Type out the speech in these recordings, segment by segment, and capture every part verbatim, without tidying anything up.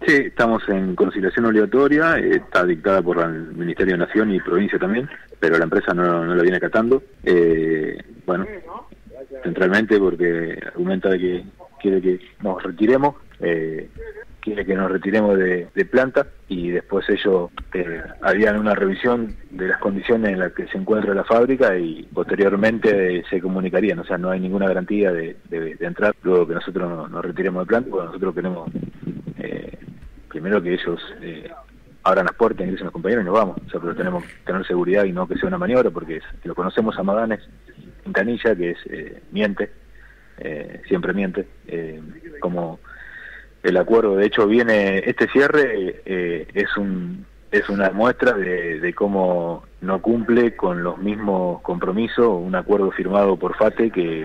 Sí, estamos en conciliación obligatoria, eh, está dictada por el Ministerio de Nación y provincia también, pero la empresa no, no la viene acatando. Eh, bueno, centralmente porque argumenta de que quiere que nos retiremos, eh, quiere que nos retiremos de, de planta, y después ellos eh, harían una revisión de las condiciones en las que se encuentra la fábrica y posteriormente eh, se comunicarían. O sea, no hay ninguna garantía de, de, de entrar luego que nosotros nos, nos retiremos de planta, porque nosotros queremos eh, primero que ellos eh, abran las puertas, ingresen los compañeros y nos vamos. O sea, pero tenemos que tener seguridad y no que sea una maniobra, porque es, lo conocemos a Maganes, Quintanilla, que es eh, miente, eh, siempre miente, eh, como el acuerdo. De hecho, viene este cierre, eh, es un es una muestra de, de cómo no cumple con los mismos compromisos, un acuerdo firmado por FATE que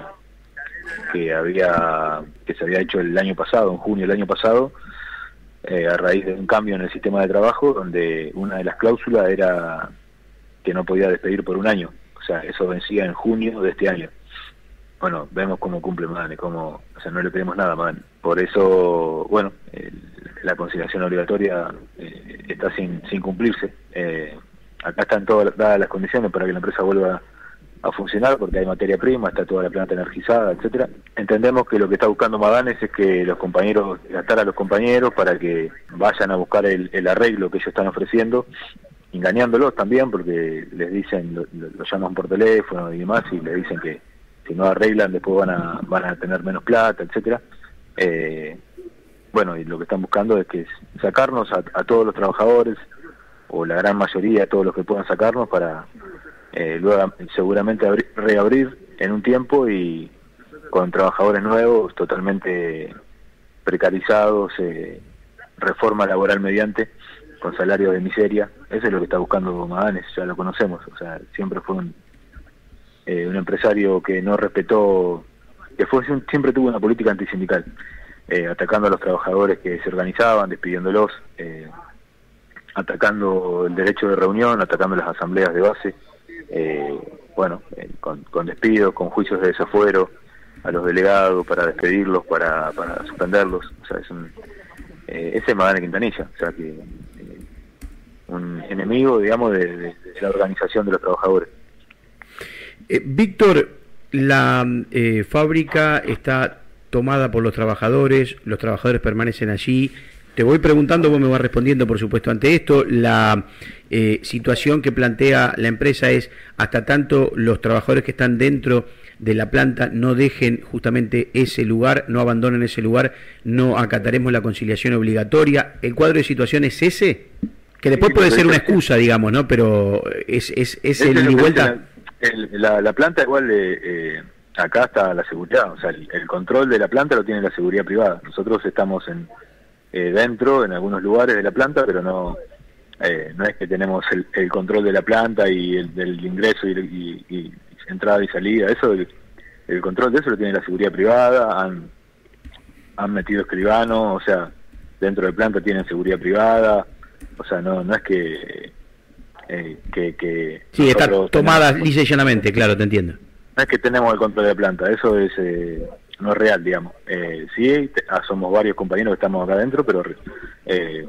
que había que se había hecho el año pasado, en junio del año pasado, eh, a raíz de un cambio en el sistema de trabajo, donde una de las cláusulas era que no podía despedir por un año. O sea, eso vencía en junio de este año. Bueno, vemos cómo cumple Maganes, cómo, o sea, no le pedimos nada a Maganes. Por eso, bueno, el, la conciliación obligatoria eh, está sin, sin cumplirse. Eh, acá están todas dadas las condiciones para que la empresa vuelva a funcionar, porque hay materia prima, está toda la planta energizada, etcétera. Entendemos que lo que está buscando Maganes es que los compañeros, gastar a los compañeros para que vayan a buscar el, el arreglo que ellos están ofreciendo, engañándolos también, porque les dicen, lo, lo, lo llaman por teléfono y demás, y les dicen que si no arreglan después van a van a tener menos plata, etcétera. Eh, bueno, y lo que están buscando es que sacarnos a, a todos los trabajadores, o la gran mayoría, todos los que puedan sacarnos, para eh, luego seguramente abrir, reabrir en un tiempo y con trabajadores nuevos, totalmente precarizados, eh, reforma laboral mediante, con salario de miseria. Eso es lo que está buscando Maganes, ya lo conocemos. O sea, siempre fue un Eh, un empresario que no respetó, que fue siempre tuvo una política antisindical, eh, atacando a los trabajadores que se organizaban, despidiéndolos, eh, atacando el derecho de reunión, atacando las asambleas de base, eh, bueno, eh, con, con despidos, con juicios de desafuero a los delegados para despedirlos, para, para suspenderlos. O sea, es un, eh, ese es Maganes Quintanilla, o sea que eh, un enemigo, digamos, de, de, de la organización de los trabajadores. Eh, Víctor, la eh, fábrica está tomada por los trabajadores, los trabajadores permanecen allí. Te voy preguntando, vos me vas respondiendo, por supuesto, ante esto. La eh, situación que plantea la empresa es, hasta tanto los trabajadores que están dentro de la planta no dejen justamente ese lugar, no abandonen ese lugar, no acataremos la conciliación obligatoria. ¿El cuadro de situación es ese? Que después puede ser una excusa, digamos, ¿no? Pero es, es, es el ida y vuelta. El, la, la planta igual, eh, eh, acá está la seguridad, o sea, el, el control de la planta lo tiene la seguridad privada. Nosotros estamos en eh, dentro, en algunos lugares de la planta, pero no eh, no es que tenemos el, el control de la planta y el del ingreso y, y, y entrada y salida. Eso, el, el control de eso lo tiene la seguridad privada. Han, han metido escribanos, o sea, dentro de la planta tienen seguridad privada. O sea, no no es que... Eh, que, que sí, está tomada lisa y llanamente, claro, te entiendo. No es que tenemos el control de la planta, eso es eh, no es real, digamos. Eh, sí, te, ah, somos varios compañeros que estamos acá adentro, pero eh,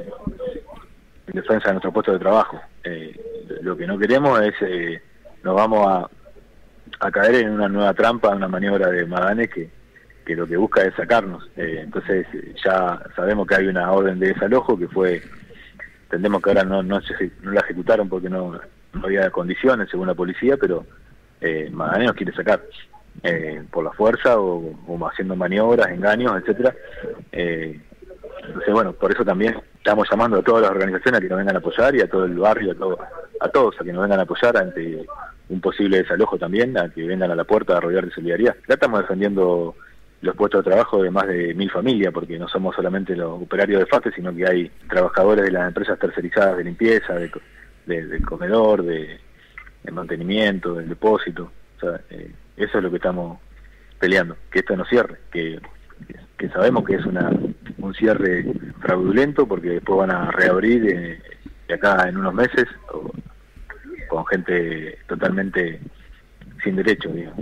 en defensa de nuestro puesto de trabajo. Eh, lo que no queremos es, eh, nos vamos a, a caer en una nueva trampa, una maniobra de Maganes que, que lo que busca es sacarnos. Eh, entonces ya sabemos que hay una orden de desalojo que fue... Entendemos que ahora no, no, se, no la ejecutaron porque no, no había condiciones según la policía, pero eh, Maganes nos quiere sacar eh, por la fuerza o, o haciendo maniobras, engaños, etcétera. Eh, entonces, bueno, por eso también estamos llamando a todas las organizaciones a que nos vengan a apoyar, y a todo el barrio, a, todo, a todos a que nos vengan a apoyar ante un posible desalojo también, a que vengan a la puerta a rodear de solidaridad. Ya estamos defendiendo los puestos de trabajo de más de mil familias, porque no somos solamente los operarios de FATE, sino que hay trabajadores de las empresas tercerizadas de limpieza, de, de, del comedor, de, de mantenimiento, del depósito. O sea, eh, eso es lo que estamos peleando, que esto no cierre, que, que sabemos que es una un cierre fraudulento, porque después van a reabrir eh, de acá en unos meses o, con gente totalmente sin derecho, digamos.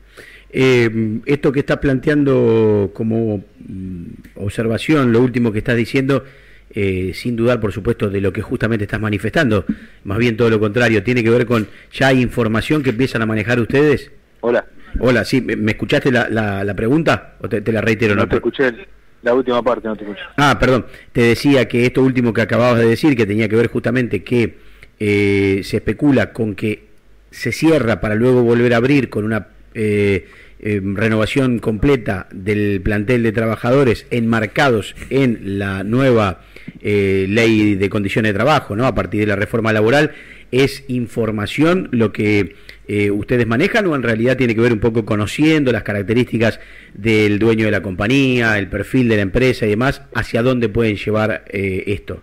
Eh, esto que estás planteando como mm, observación, lo último que estás diciendo, eh, sin dudar, por supuesto, de lo que justamente estás manifestando. Más bien todo lo contrario, tiene que ver con, ¿ya hay información que empiezan a manejar ustedes? Hola. Hola, sí, ¿me escuchaste la, la, la pregunta? ¿O te, te la reitero? No, no te escuché la última parte, no te escuché. Ah, perdón, te decía que esto último que acababas de decir, que tenía que ver justamente que eh, se especula con que se cierra para luego volver a abrir con una eh, eh, renovación completa del plantel de trabajadores enmarcados en la nueva eh, ley de condiciones de trabajo, ¿no? A partir de la reforma laboral. ¿Es información lo que eh, ustedes manejan o en realidad tiene que ver un poco conociendo las características del dueño de la compañía, el perfil de la empresa y demás, hacia dónde pueden llevar eh, esto?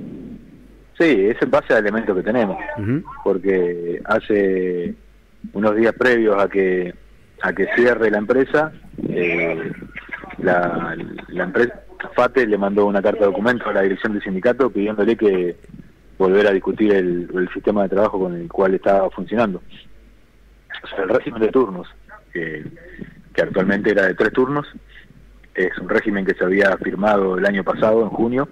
Sí, es en base a elementos que tenemos, uh-huh. porque hace unos días previos a que a que cierre la empresa, eh, la, la empresa FATE le mandó una carta de documento a la dirección del sindicato pidiéndole que volver a discutir el, el sistema de trabajo con el cual estaba funcionando. O sea, el régimen de turnos, que, que actualmente era de tres turnos, es un régimen que se había firmado el año pasado, en junio,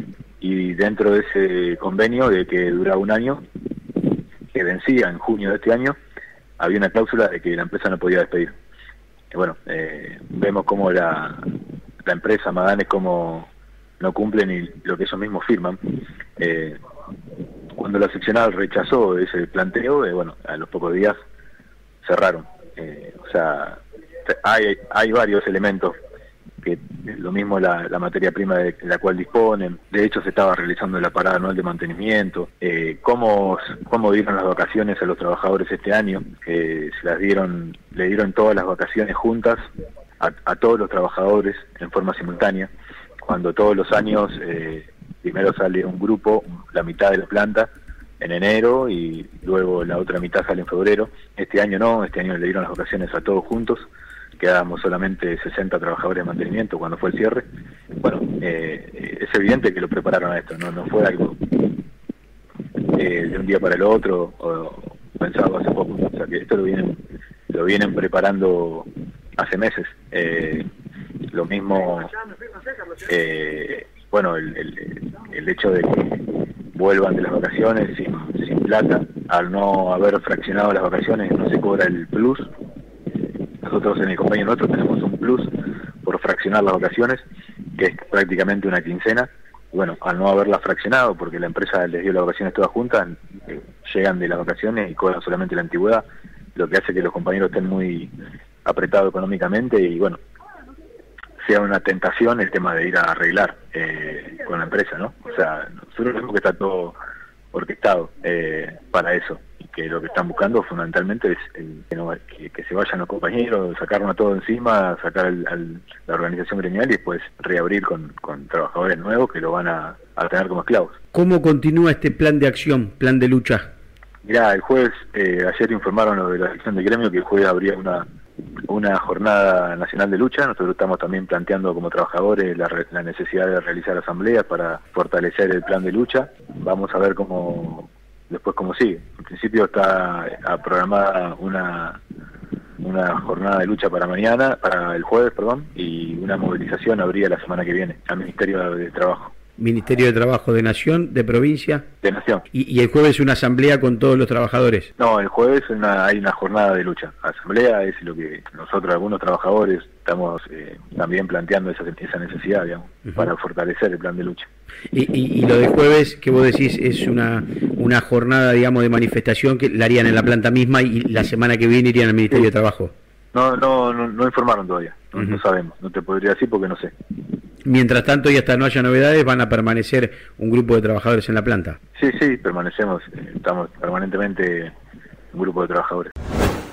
y dentro de ese convenio de que duraba un año, que vencía en junio de este año, había una cláusula de que la empresa no podía despedir. Y bueno, eh, vemos cómo la, la empresa Maganes como no cumple ni lo que ellos mismos firman. Eh, cuando la seccional rechazó ese planteo, eh, bueno, a los pocos días cerraron. Eh, o sea, hay, hay varios elementos que lo mismo la, la materia prima de la cual disponen. De hecho, se estaba realizando la parada anual de mantenimiento. Eh, cómo, cómo dieron las vacaciones a los trabajadores este año, que se las dieron, le dieron todas las vacaciones juntas a, a todos los trabajadores en forma simultánea, cuando todos los años eh, primero sale un grupo, la mitad de la planta, en enero y luego la otra mitad sale en febrero. Este año no, este año le dieron las vacaciones a todos juntos. Quedábamos solamente sesenta trabajadores de mantenimiento cuando fue el cierre. Bueno, eh, es evidente que lo prepararon a esto, no, no fue algo eh, de un día para el otro o, o pensado hace poco. O sea que esto lo vienen, lo vienen preparando hace meses. Eh, lo mismo, eh, bueno, el, el, el hecho de que vuelvan de las vacaciones sin, sin plata, al no haber fraccionado las vacaciones no se cobra el plus. Nosotros en el convenio nuestro tenemos un plus por fraccionar las vacaciones, que es prácticamente una quincena. Bueno, al no haberlas fraccionado, porque la empresa les dio las vacaciones todas juntas, eh, llegan de las vacaciones y cobran solamente la antigüedad, lo que hace que los compañeros estén muy apretados económicamente y bueno, sea una tentación el tema de ir a arreglar eh, con la empresa, ¿no? O sea, nosotros vemos que está todo orquestado eh, para eso, y que lo que están buscando fundamentalmente es el, que, no, que, que se vayan los compañeros, sacarnos a todo encima, sacar al, al, la organización gremial y después reabrir con, con trabajadores nuevos que lo van a, a tener como esclavos. ¿Cómo continúa este plan de acción, plan de lucha? Mirá, el jueves, eh, ayer informaron lo de la dirección del gremio que el jueves habría una una jornada nacional de lucha. Nosotros estamos también planteando como trabajadores la, la necesidad de realizar asambleas para fortalecer el plan de lucha. Vamos a ver cómo después cómo sigue. En principio está programada una una jornada de lucha para mañana, para el jueves, perdón, y una movilización habría la semana que viene al Ministerio de Trabajo. Ministerio de Trabajo de Nación, de provincia. De Nación. ¿Y, y el jueves una asamblea con todos los trabajadores? No, el jueves una, hay una jornada de lucha. Asamblea es lo que nosotros, algunos trabajadores, estamos eh, también planteando esa, esa necesidad, digamos, uh-huh. para fortalecer el plan de lucha. Y, y, y lo de jueves, que vos decís, es una una jornada, digamos, de manifestación que la harían en la planta misma y la semana que viene irían al Ministerio sí. de Trabajo. No, no, no, no informaron todavía, no, uh-huh. no sabemos, no te podría decir porque no sé. Mientras tanto y hasta no haya novedades, ¿van a permanecer un grupo de trabajadores en la planta? Sí, sí, permanecemos, estamos permanentemente un grupo de trabajadores.